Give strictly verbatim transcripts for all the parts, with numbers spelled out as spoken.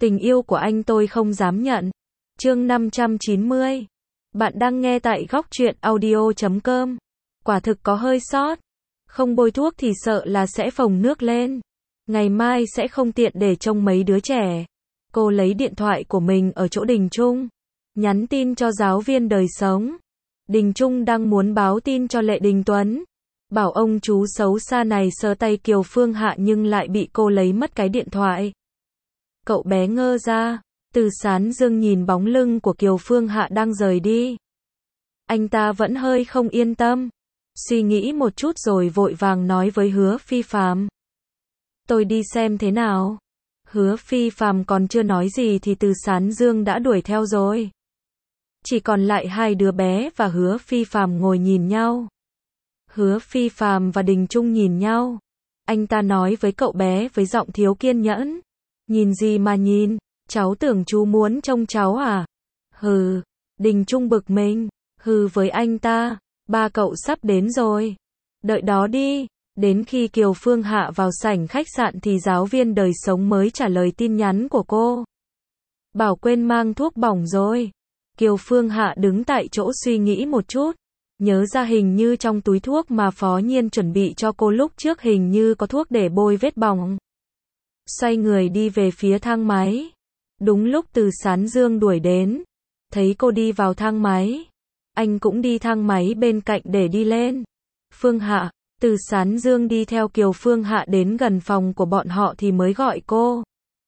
Tình yêu của anh tôi không dám nhận. Chương năm trăm chín mươi. Bạn đang nghe tại góc truyện audio chấm com. Quả thực có hơi sót. Không bôi thuốc thì sợ là sẽ phồng nước lên. Ngày mai sẽ không tiện để trông mấy đứa trẻ. Cô lấy điện thoại của mình ở chỗ Đình Trung. Nhắn tin cho giáo viên đời sống. Đình Trung đang muốn báo tin cho Lệ Đình Tuấn. Bảo ông chú xấu xa này sờ tay Kiều Phương Hạ nhưng lại bị cô lấy mất cái điện thoại. Cậu bé ngơ ra. Từ Sán Dương nhìn bóng lưng của Kiều Phương Hạ đang rời đi. Anh ta vẫn hơi không yên tâm. Suy nghĩ một chút rồi vội vàng nói với Hứa Phi Phàm. Tôi đi xem thế nào. Hứa Phi Phàm còn chưa nói gì thì Từ Sán Dương đã đuổi theo rồi. Chỉ còn lại hai đứa bé và Hứa Phi Phàm ngồi nhìn nhau. Hứa Phi Phàm và Đình Trung nhìn nhau. Anh ta nói với cậu bé với giọng thiếu kiên nhẫn. Nhìn gì mà nhìn, cháu tưởng chú muốn trông cháu à? Hừ, Đình Trung bực mình, hừ với anh ta, ba cậu sắp đến rồi. Đợi đó đi, đến khi Kiều Phương Hạ vào sảnh khách sạn thì giáo viên đời sống mới trả lời tin nhắn của cô. Bảo quên mang thuốc bỏng rồi. Kiều Phương Hạ đứng tại chỗ suy nghĩ một chút. Nhớ ra hình như trong túi thuốc mà Phó Nhiên chuẩn bị cho cô lúc trước hình như có thuốc để bôi vết bỏng. Xoay người đi về phía thang máy. Đúng lúc Từ Sán Dương đuổi đến. Thấy cô đi vào thang máy. Anh cũng đi thang máy bên cạnh để đi lên. Phương Hạ, Từ Sán Dương đi theo Kiều Phương Hạ đến gần phòng của bọn họ thì mới gọi cô.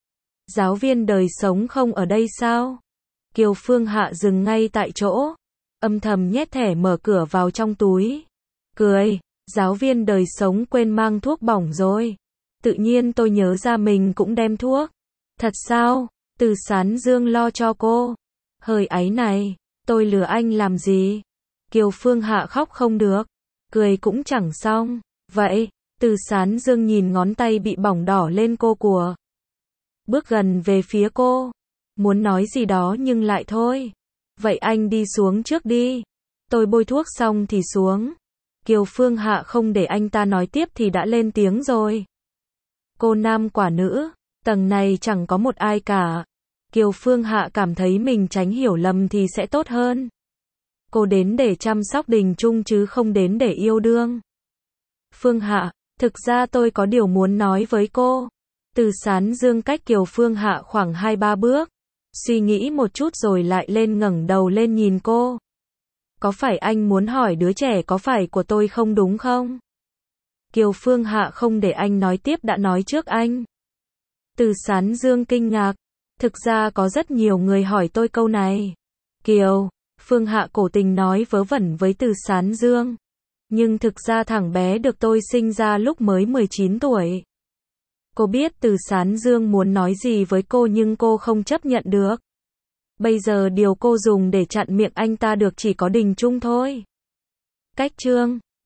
Giáo viên đời sống không ở đây sao? Kiều Phương Hạ dừng ngay tại chỗ. Âm thầm nhét thẻ mở cửa vào trong túi. Cười, giáo viên đời sống quên mang thuốc bỏng rồi. Tự nhiên tôi nhớ ra mình cũng đem thuốc. Thật sao? Từ Sán Dương lo cho cô. Hơi áy này, tôi lừa anh làm gì? Kiều Phương Hạ khóc không được. Cười cũng chẳng xong. Vậy, Từ Sán Dương nhìn ngón tay bị bỏng đỏ lên cô của. Bước gần về phía cô. Muốn nói gì đó nhưng lại thôi. Vậy anh đi xuống trước đi. Tôi bôi thuốc xong thì xuống. Kiều Phương Hạ không để anh ta nói tiếp thì đã lên tiếng rồi. Cô nam quả nữ, tầng này chẳng có một ai cả. Kiều Phương Hạ cảm thấy mình tránh hiểu lầm thì sẽ tốt hơn. Cô đến để chăm sóc Đình Trung chứ không đến để yêu đương. Phương Hạ, thực ra tôi có điều muốn nói với cô. Từ Sán Dương cách Kiều Phương Hạ khoảng hai ba bước. Suy nghĩ một chút rồi lại lên ngẩng đầu lên nhìn cô. Có phải anh muốn hỏi đứa trẻ có phải của tôi không đúng không? Kiều Phương Hạ không để anh nói tiếp đã nói trước anh. Từ Sán Dương kinh ngạc. Thực ra có rất nhiều người hỏi tôi câu này. Kiều, Phương Hạ cố tình nói vớ vẩn với Từ Sán Dương. Nhưng thực ra thằng bé được tôi sinh ra lúc mới mười chín tuổi. Cô biết Từ Sán Dương muốn nói gì với cô nhưng cô không chấp nhận được. Bây giờ điều cô dùng để chặn miệng anh ta được chỉ có Đình Trung thôi. Cách chương